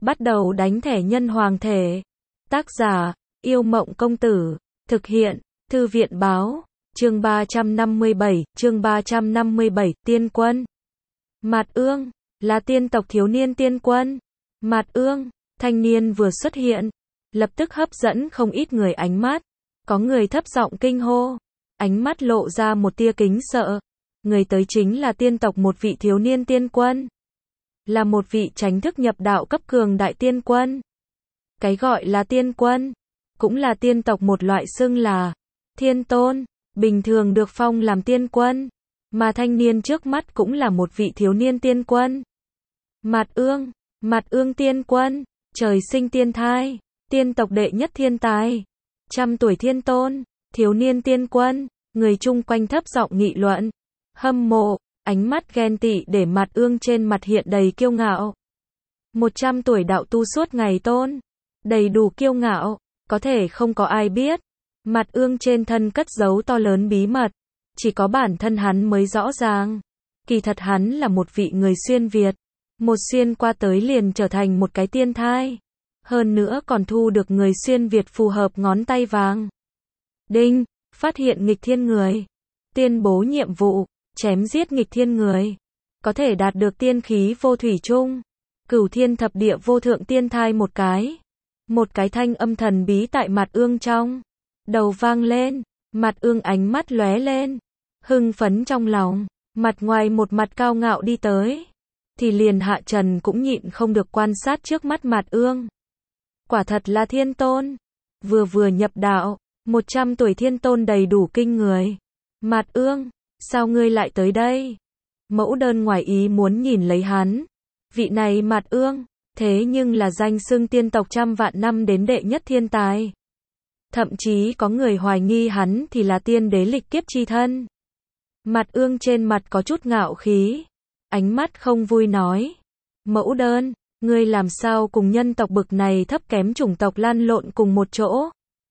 Bắt đầu đánh thẻ nhân hoàng thể. Tác giả, Yêu Mộng Công Tử. Thực hiện, Thư viện Báo. Chương 357, Tiên Quân. Mạt Ương, là tiên tộc thiếu niên tiên quân. Mạt Ương, thanh niên vừa xuất hiện, lập tức hấp dẫn không ít người ánh mắt. Có người thấp giọng kinh hô, ánh mắt lộ ra một tia kính sợ. Người tới chính là tiên tộc một vị thiếu niên tiên quân. Là một vị chánh thức nhập đạo cấp cường đại tiên quân. Cái gọi là tiên quân, cũng là tiên tộc một loại xưng là thiên tôn, bình thường được phong làm tiên quân. Mà thanh niên trước mắt cũng là một vị thiếu niên tiên quân. Mạt Ương tiên quân, trời sinh tiên thai, tiên tộc đệ nhất thiên tài, 100 tuổi thiên tôn, thiếu niên tiên quân. Người chung quanh thấp giọng nghị luận, hâm mộ, ánh mắt ghen tị để Mạt Ương trên mặt hiện đầy kiêu ngạo. 100 tuổi đạo tu suốt ngày tôn, đầy đủ kiêu ngạo, có thể không có ai biết. Mạt Ương trên thân cất giấu to lớn bí mật, chỉ có bản thân hắn mới rõ ràng. Kỳ thật hắn là một vị người xuyên Việt, một xuyên qua tới liền trở thành một cái tiên thai. Hơn nữa còn thu được người xuyên Việt phù hợp ngón tay vàng. Đinh, phát hiện nghịch thiên người. Tuyên bố nhiệm vụ, chém giết nghịch thiên người. Có thể đạt được tiên khí vô thủy chung. Cửu thiên thập địa vô thượng tiên thai một cái. Một cái thanh âm thần bí tại Mạt Ương trong đầu vang lên. Mạt Ương ánh mắt lóe lên, hưng phấn trong lòng. Mặt ngoài một mặt cao ngạo đi tới, thì liền Hạ Trần cũng nhịn không được quan sát trước mắt Mạt Ương. Quả thật là thiên tôn, vừa nhập đạo, 100 tuổi thiên tôn đầy đủ kinh người. Mạt Ương, sao ngươi lại tới đây? Mẫu đơn ngoài ý muốn nhìn lấy hắn. Vị này Mạt Ương, thế nhưng là danh xưng tiên tộc 100 vạn năm đến đệ nhất thiên tài. Thậm chí có người hoài nghi hắn thì là tiên đế lịch kiếp chi thân. Mạt Ương trên mặt có chút ngạo khí, ánh mắt không vui nói, mẫu đơn, ngươi làm sao cùng nhân tộc bực này thấp kém chủng tộc lan lộn cùng một chỗ?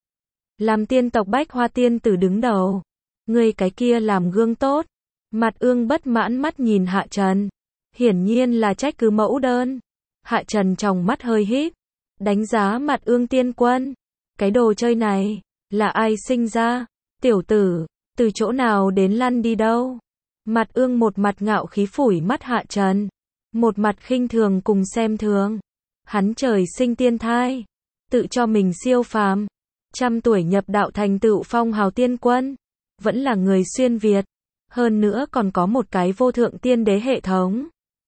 Làm tiên tộc Bách Hoa tiên tử đứng đầu, ngươi cái kia làm gương tốt. Mạt Ương bất mãn mắt nhìn Hạ Trần, hiển nhiên là trách cứ mẫu đơn. Hạ Trần trong mắt hơi híp, đánh giá Mạt Ương tiên quân, cái đồ chơi này, là ai sinh ra? Tiểu tử, từ chỗ nào đến lăn đi đâu? Mạt Ương một mặt ngạo khí phủi mắt Hạ Trần, một mặt khinh thường cùng xem thường. Hắn trời sinh tiên thai, tự cho mình siêu phàm, 100 tuổi nhập đạo thành tựu phong hào tiên quân, vẫn là người xuyên Việt, hơn nữa còn có một cái vô thượng tiên đế hệ thống.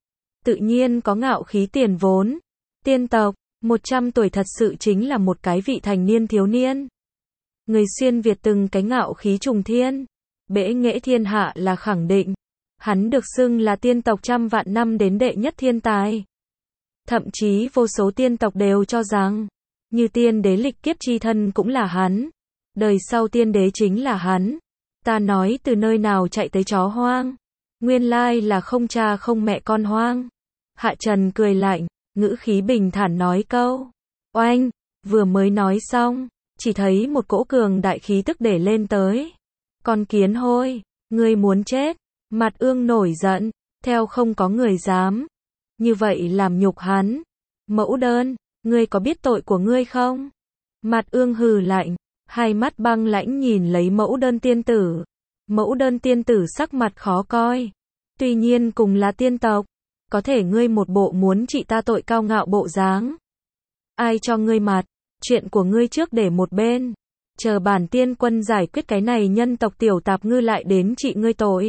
Tự nhiên có ngạo khí tiền vốn. Tiên tộc, 100 tuổi thật sự chính là một cái vị thành niên thiếu niên. Người xuyên Việt từng cái ngạo khí trùng thiên, bẽ nghệ thiên hạ là khẳng định. Hắn được xưng là tiên tộc 100 vạn năm đến đệ nhất thiên tài. Thậm chí vô số tiên tộc đều cho rằng, như tiên đế lịch kiếp chi thân cũng là hắn. Đời sau tiên đế chính là hắn. Ta nói từ nơi nào chạy tới chó hoang. Nguyên lai là không cha không mẹ con hoang. Hạ Trần cười lạnh, ngữ khí bình thản nói câu. Oanh, vừa mới nói xong, chỉ thấy một cỗ cường đại khí tức để lên tới. Con kiến hôi, ngươi muốn chết. Mạt Ương nổi giận, theo không có người dám như vậy làm nhục hắn. Mẫu đơn, ngươi có biết tội của ngươi không? Mạt Ương hừ lạnh, hai mắt băng lãnh nhìn lấy mẫu đơn tiên tử. Mẫu đơn tiên tử sắc mặt khó coi. Tuy nhiên cùng là tiên tộc, có thể ngươi một bộ muốn trị ta tội cao ngạo bộ dáng. Ai cho ngươi mặt? Chuyện của ngươi trước để một bên, chờ bản tiên quân giải quyết cái này nhân tộc tiểu tạp ngư lại đến trị ngươi tội.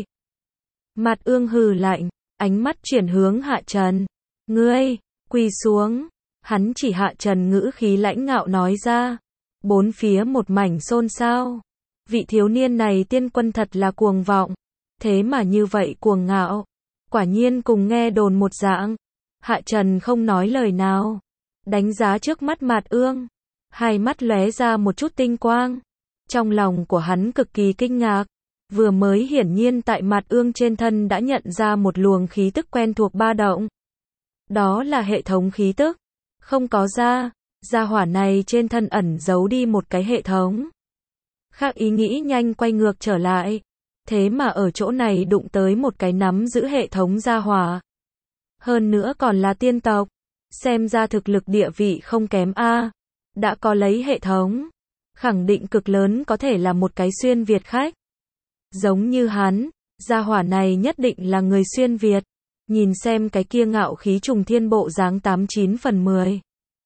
Mạt Ương hừ lạnh, ánh mắt chuyển hướng Hạ Trần. Ngươi, quỳ xuống. Hắn chỉ Hạ Trần ngữ khí lãnh ngạo nói ra. Bốn phía một mảnh xôn xao. Vị thiếu niên này tiên quân thật là cuồng vọng. Thế mà như vậy cuồng ngạo. Quả nhiên cùng nghe đồn một dạng. Hạ Trần không nói lời nào, đánh giá trước mắt Mạt Ương. Hai mắt lóe ra một chút tinh quang. Trong lòng của hắn cực kỳ kinh ngạc. Vừa mới hiển nhiên tại Mạt Ương trên thân đã nhận ra một luồng khí tức quen thuộc ba động. Đó là hệ thống khí tức. Không có gia hỏa này trên thân ẩn giấu đi một cái hệ thống. Khác ý nghĩ nhanh quay ngược trở lại. Thế mà ở chỗ này đụng tới một cái nắm giữ hệ thống gia hỏa. Hơn nữa còn là tiên tộc. Xem ra thực lực địa vị không kém a. Đã có lấy hệ thống, khẳng định cực lớn có thể là một cái xuyên Việt khách. Giống như hắn, gia hỏa này nhất định là người xuyên Việt. Nhìn xem cái kia ngạo khí trùng thiên bộ dáng 89 phần 10.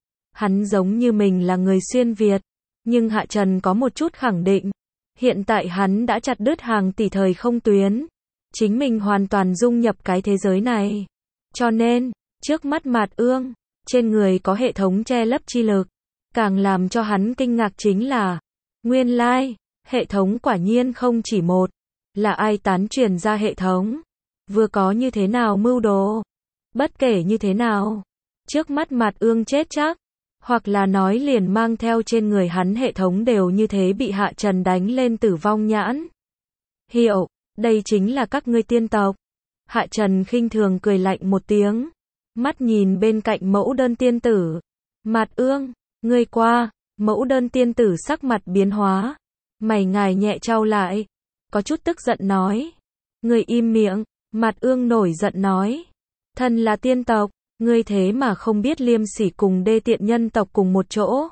Hắn giống như mình là người xuyên Việt, nhưng Hạ Trần có một chút khẳng định. Hiện tại hắn đã chặt đứt hàng tỷ thời không tuyến. Chính mình hoàn toàn dung nhập cái thế giới này. Cho nên, trước mắt Mạt Ương, trên người có hệ thống che lấp chi lực. Càng làm cho hắn kinh ngạc chính là, nguyên lai, hệ thống quả nhiên không chỉ một, là ai tán truyền ra hệ thống. Vừa có như thế nào mưu đồ. Bất kể như thế nào, trước mắt Mạt Ương chết chắc, hoặc là nói liền mang theo trên người hắn hệ thống đều như thế bị Hạ Trần đánh lên tử vong nhãn. Hiệu, đây chính là các ngươi tiên tộc. Hạ Trần khinh thường cười lạnh một tiếng, mắt nhìn bên cạnh mẫu đơn tiên tử. Mạt Ương, ngươi qua. Mẫu đơn tiên tử sắc mặt biến hóa, mày ngài nhẹ trao lại, có chút tức giận nói. Ngươi im miệng. Mạt Ương nổi giận nói. Thân là tiên tộc, ngươi thế mà không biết liêm sỉ cùng đê tiện nhân tộc cùng một chỗ.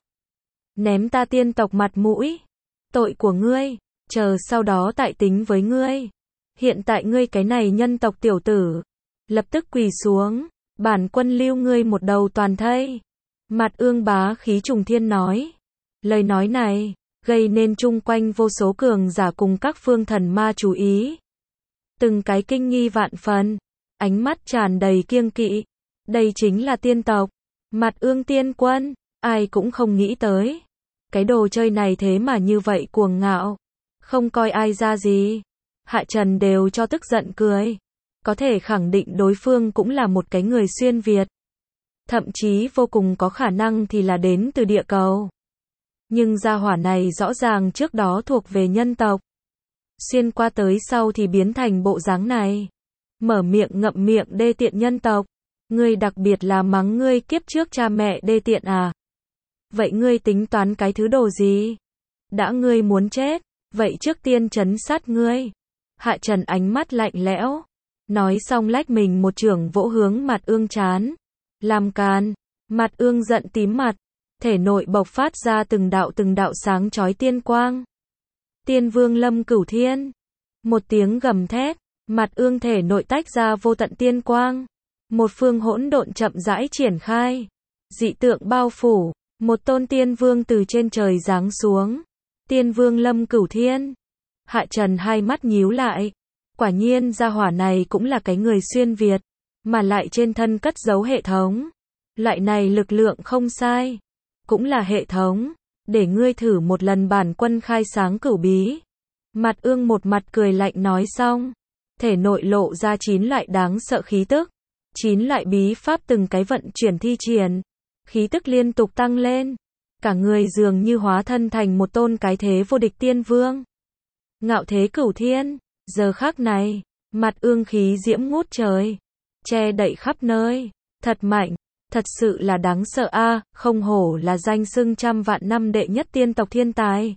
Ném ta tiên tộc mặt mũi. Tội của ngươi, chờ sau đó tại tính với ngươi. Hiện tại ngươi cái này nhân tộc tiểu tử, lập tức quỳ xuống, bản quân lưu ngươi một đầu toàn thây. Mạt Ương bá khí trùng thiên nói. Lời nói này, gây nên chung quanh vô số cường giả cùng các phương thần ma chú ý. Từng cái kinh nghi vạn phần, ánh mắt tràn đầy kiêng kỵ. Đây chính là tiên tộc, Mạt Ương tiên quân, ai cũng không nghĩ tới. Cái đồ chơi này thế mà như vậy cuồng ngạo, không coi ai ra gì. Hạ Trần đều cho tức giận cười. Có thể khẳng định đối phương cũng là một cái người xuyên Việt. Thậm chí vô cùng có khả năng thì là đến từ địa cầu. Nhưng gia hỏa này rõ ràng trước đó thuộc về nhân tộc. Xuyên qua tới sau thì biến thành bộ dáng này. Mở miệng ngậm miệng đê tiện nhân tộc. Ngươi đặc biệt là mắng ngươi kiếp trước cha mẹ đê tiện à? Vậy ngươi tính toán cái thứ đồ gì? Đã ngươi muốn chết, vậy trước tiên trấn sát ngươi. Hạ Trần ánh mắt lạnh lẽo. Nói xong lách mình một chưởng vỗ hướng Mạt Ương trán. Làm càn. Mạt Ương giận tím mặt. Thể nội bộc phát ra từng đạo sáng chói tiên quang. Tiên vương lâm cửu thiên. Một tiếng gầm thét, Mạt Ương thể nội tách ra vô tận tiên quang. Một phương hỗn độn chậm rãi triển khai. Dị tượng bao phủ, một tôn tiên vương từ trên trời giáng xuống. Tiên vương lâm cửu thiên. Hạ Trần hai mắt nhíu lại. Quả nhiên gia hỏa này cũng là cái người xuyên Việt, mà lại trên thân cất giấu hệ thống. Loại này lực lượng không sai. Cũng là hệ thống. Để ngươi thử một lần bản quân khai sáng cửu bí. Mạt Ương một mặt cười lạnh nói xong. Thể nội lộ ra 9 loại đáng sợ khí tức. 9 loại bí pháp từng cái vận chuyển thi triển. Khí tức liên tục tăng lên. Cả người dường như hóa thân thành một tôn cái thế vô địch tiên vương. Ngạo thế cửu thiên. Giờ khắc này, Mạt Ương khí diễm ngút trời. Che đậy khắp nơi. Thật mạnh. Thật sự là đáng sợ a, không hổ là danh xưng trăm vạn năm đệ nhất tiên tộc thiên tài.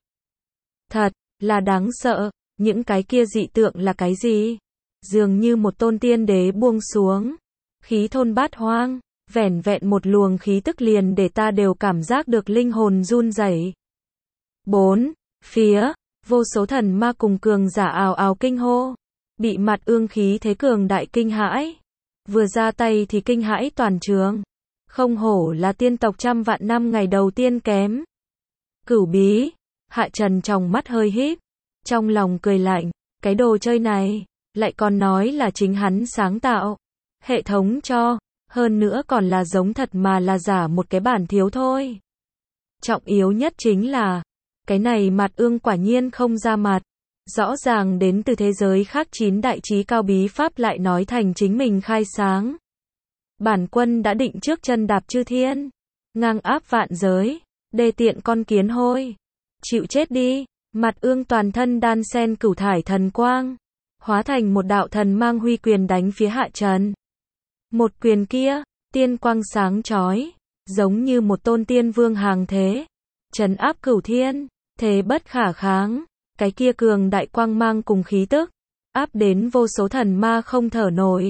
Thật là đáng sợ, những cái kia dị tượng là cái gì? Dường như một tôn tiên đế buông xuống, khí thôn bát hoang, vẻn vẹn một luồng khí tức liền để ta đều cảm giác được linh hồn run rẩy. 4. Phía, vô số thần ma cùng cường giả ào ào kinh hô, bị Mạt Ương khí thế cường đại kinh hãi. Vừa ra tay thì kinh hãi toàn trường. Không hổ là tiên tộc trăm vạn năm ngày đầu tiên kém. Cửu bí. Hạ Trần trong mắt hơi híp, trong lòng cười lạnh, cái đồ chơi này, lại còn nói là chính hắn sáng tạo. Hệ thống cho, hơn nữa còn là giống thật mà là giả một cái bản thiếu thôi. Trọng yếu nhất chính là, cái này Mạt Ương quả nhiên không ra mặt. Rõ ràng đến từ thế giới khác 9 đại trí cao bí pháp lại nói thành chính mình khai sáng. Bản quân đã định trước chân đạp chư thiên, ngang áp vạn giới, đê tiện con kiến hôi. Chịu chết đi. Mạt Ương toàn thân đan sen cửu thải thần quang, hóa thành một đạo thần mang huy quyền đánh phía Hạ Trần. Một quyền kia, tiên quang sáng chói, giống như một tôn tiên vương hàng thế, trấn áp cửu thiên, thế bất khả kháng. Cái kia cường đại quang mang cùng khí tức, áp đến vô số thần ma không thở nổi.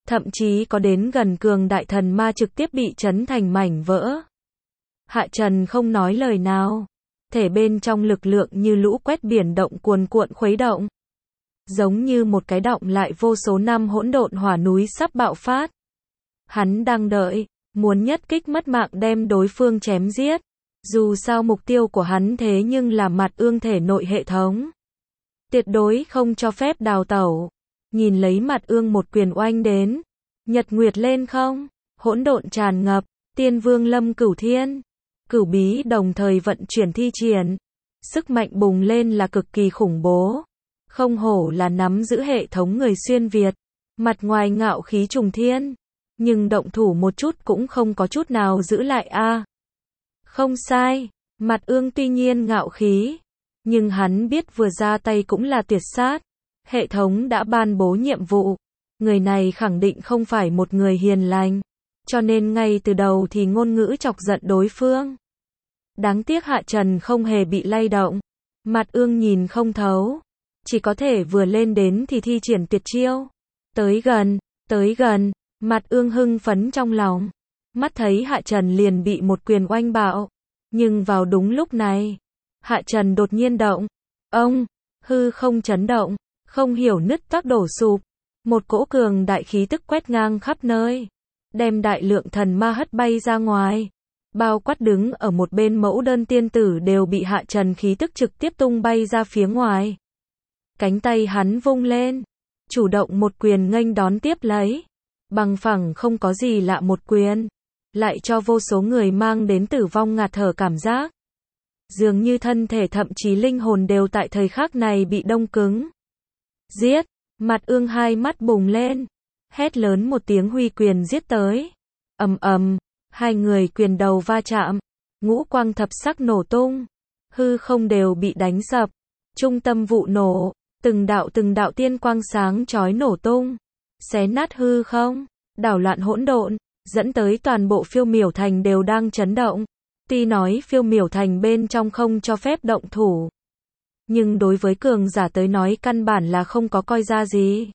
thậm chí có đến gần cường đại thần ma trực tiếp bị chấn thành mảnh vỡ. Hạ Trần không nói lời nào, thể bên trong lực lượng như lũ quét biển động cuồn cuộn khuấy động. Giống như một cái động lại vô số năm hỗn độn hỏa núi sắp bạo phát. Hắn đang đợi, muốn nhất kích mất mạng đem đối phương chém giết. Dù sao mục tiêu của hắn thế nhưng là Mặt Ương thể nội hệ thống. Tuyệt đối không cho phép đào tẩu. Nhìn lấy Mặt Ương một quyền oanh đến. Nhật nguyệt lên không, hỗn độn tràn ngập, Tiên Vương Lâm Cửu Thiên. Cửu bí đồng thời vận chuyển thi triển. Sức mạnh bùng lên là cực kỳ khủng bố. Không hổ là nắm giữ hệ thống người xuyên Việt. Mặt ngoài ngạo khí trùng thiên. Nhưng động thủ một chút cũng không có chút nào giữ lại a. Không sai, Mặt Ương tuy nhiên ngạo khí. Nhưng hắn biết vừa ra tay cũng là tuyệt sát. Hệ thống đã ban bố nhiệm vụ. Người này khẳng định không phải một người hiền lành. Cho nên ngay từ đầu thì ngôn ngữ chọc giận đối phương. Đáng tiếc Hạ Trần không hề bị lay động. Mặt Ương nhìn không thấu. Chỉ có thể vừa lên đến thì thi triển tuyệt chiêu. Tới gần, Mặt Ương hưng phấn trong lòng. Mắt thấy Hạ Trần liền bị một quyền oanh bạo. Nhưng vào đúng lúc này, Hạ Trần đột nhiên động. Ông, hư không chấn động, không hiểu nứt toác đổ sụp. Một cỗ cường đại khí tức quét ngang khắp nơi. Đem đại lượng thần ma hất bay ra ngoài. Bao quát đứng ở một bên mẫu đơn tiên tử đều bị Hạ Trần khí tức trực tiếp tung bay ra phía ngoài. Cánh tay hắn vung lên. Chủ động một quyền nghênh đón tiếp lấy. Bằng phẳng không có gì lạ một quyền. Lại cho vô số người mang đến tử vong ngạt thở cảm giác. Dường như thân thể thậm chí linh hồn đều tại thời khắc này bị đông cứng. Giết! Mặt Ương hai mắt bùng lên. Hét lớn một tiếng huy quyền giết tới. Ầm ầm, hai người quyền đầu va chạm. Ngũ quang thập sắc nổ tung. Hư không đều bị đánh sập. Trung tâm vụ nổ. Từng đạo tiên quang sáng chói nổ tung. Xé nát hư không. Đảo loạn hỗn độn. Dẫn tới toàn bộ Phiêu Miểu Thành đều đang chấn động. Tuy nói Phiêu Miểu Thành bên trong không cho phép động thủ. Nhưng đối với cường giả tới nói căn bản là không có coi ra gì.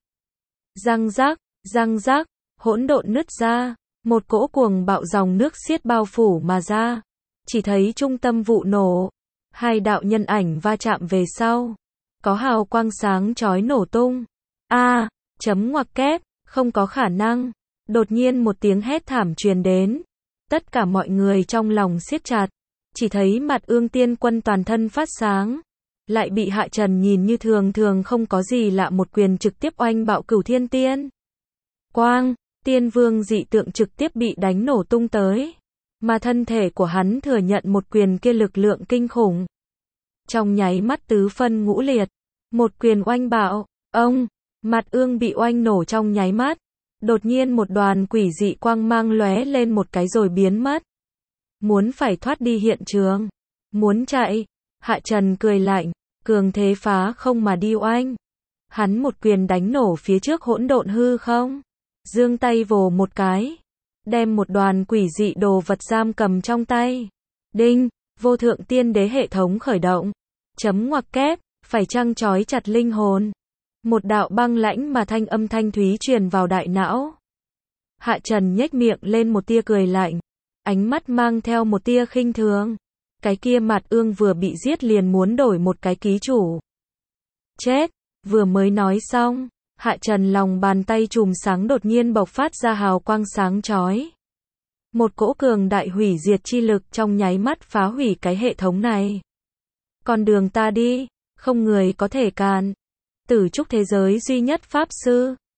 Răng rác, hỗn độn nứt ra. Một cỗ cuồng bạo dòng nước xiết bao phủ mà ra. Chỉ thấy trung tâm vụ nổ. Hai đạo nhân ảnh va chạm về sau. Có hào quang sáng chói nổ tung. Chấm ngoặc kép, không có khả năng. Đột nhiên một tiếng hét thảm truyền đến. Tất cả mọi người trong lòng siết chặt. Chỉ thấy Mặt Ương tiên quân toàn thân phát sáng. Lại bị Hạ Trần nhìn như thường không có gì lạ một quyền trực tiếp oanh bạo Cửu Thiên Tiên. Quang, Tiên Vương dị tượng trực tiếp bị đánh nổ tung tới. Mà thân thể của hắn thừa nhận một quyền kia lực lượng kinh khủng. Trong nháy mắt tứ phân ngũ liệt. Một quyền oanh bạo, Mặt Ương bị oanh nổ trong nháy mắt. Đột nhiên một đoàn quỷ dị quang mang lóe lên một cái rồi biến mất. Muốn phải thoát đi hiện trường. Muốn chạy. Hạ Trần cười lạnh. Cường thế phá không mà đi oanh. Hắn một quyền đánh nổ phía trước hỗn độn hư không. Giương tay vồ một cái. Đem một đoàn quỷ dị đồ vật giam cầm trong tay. Đinh, vô thượng tiên đế hệ thống khởi động. Chấm ngoặc kép, phải chăng trói chặt linh hồn. Một đạo băng lãnh mà thanh thanh thúy truyền vào đại não. Hạ Trần nhếch miệng lên một tia cười lạnh. Ánh mắt mang theo một tia khinh thường. Cái kia Mặt Ương vừa bị giết liền muốn đổi một cái ký chủ. Chết, vừa mới nói xong. Hạ Trần lòng bàn tay chùm sáng đột nhiên bộc phát ra hào quang sáng chói. Một cỗ cường đại hủy diệt chi lực trong nháy mắt phá hủy cái hệ thống này. Con đường ta đi, không người có thể cản. Tử trúc thế giới duy nhất pháp sư.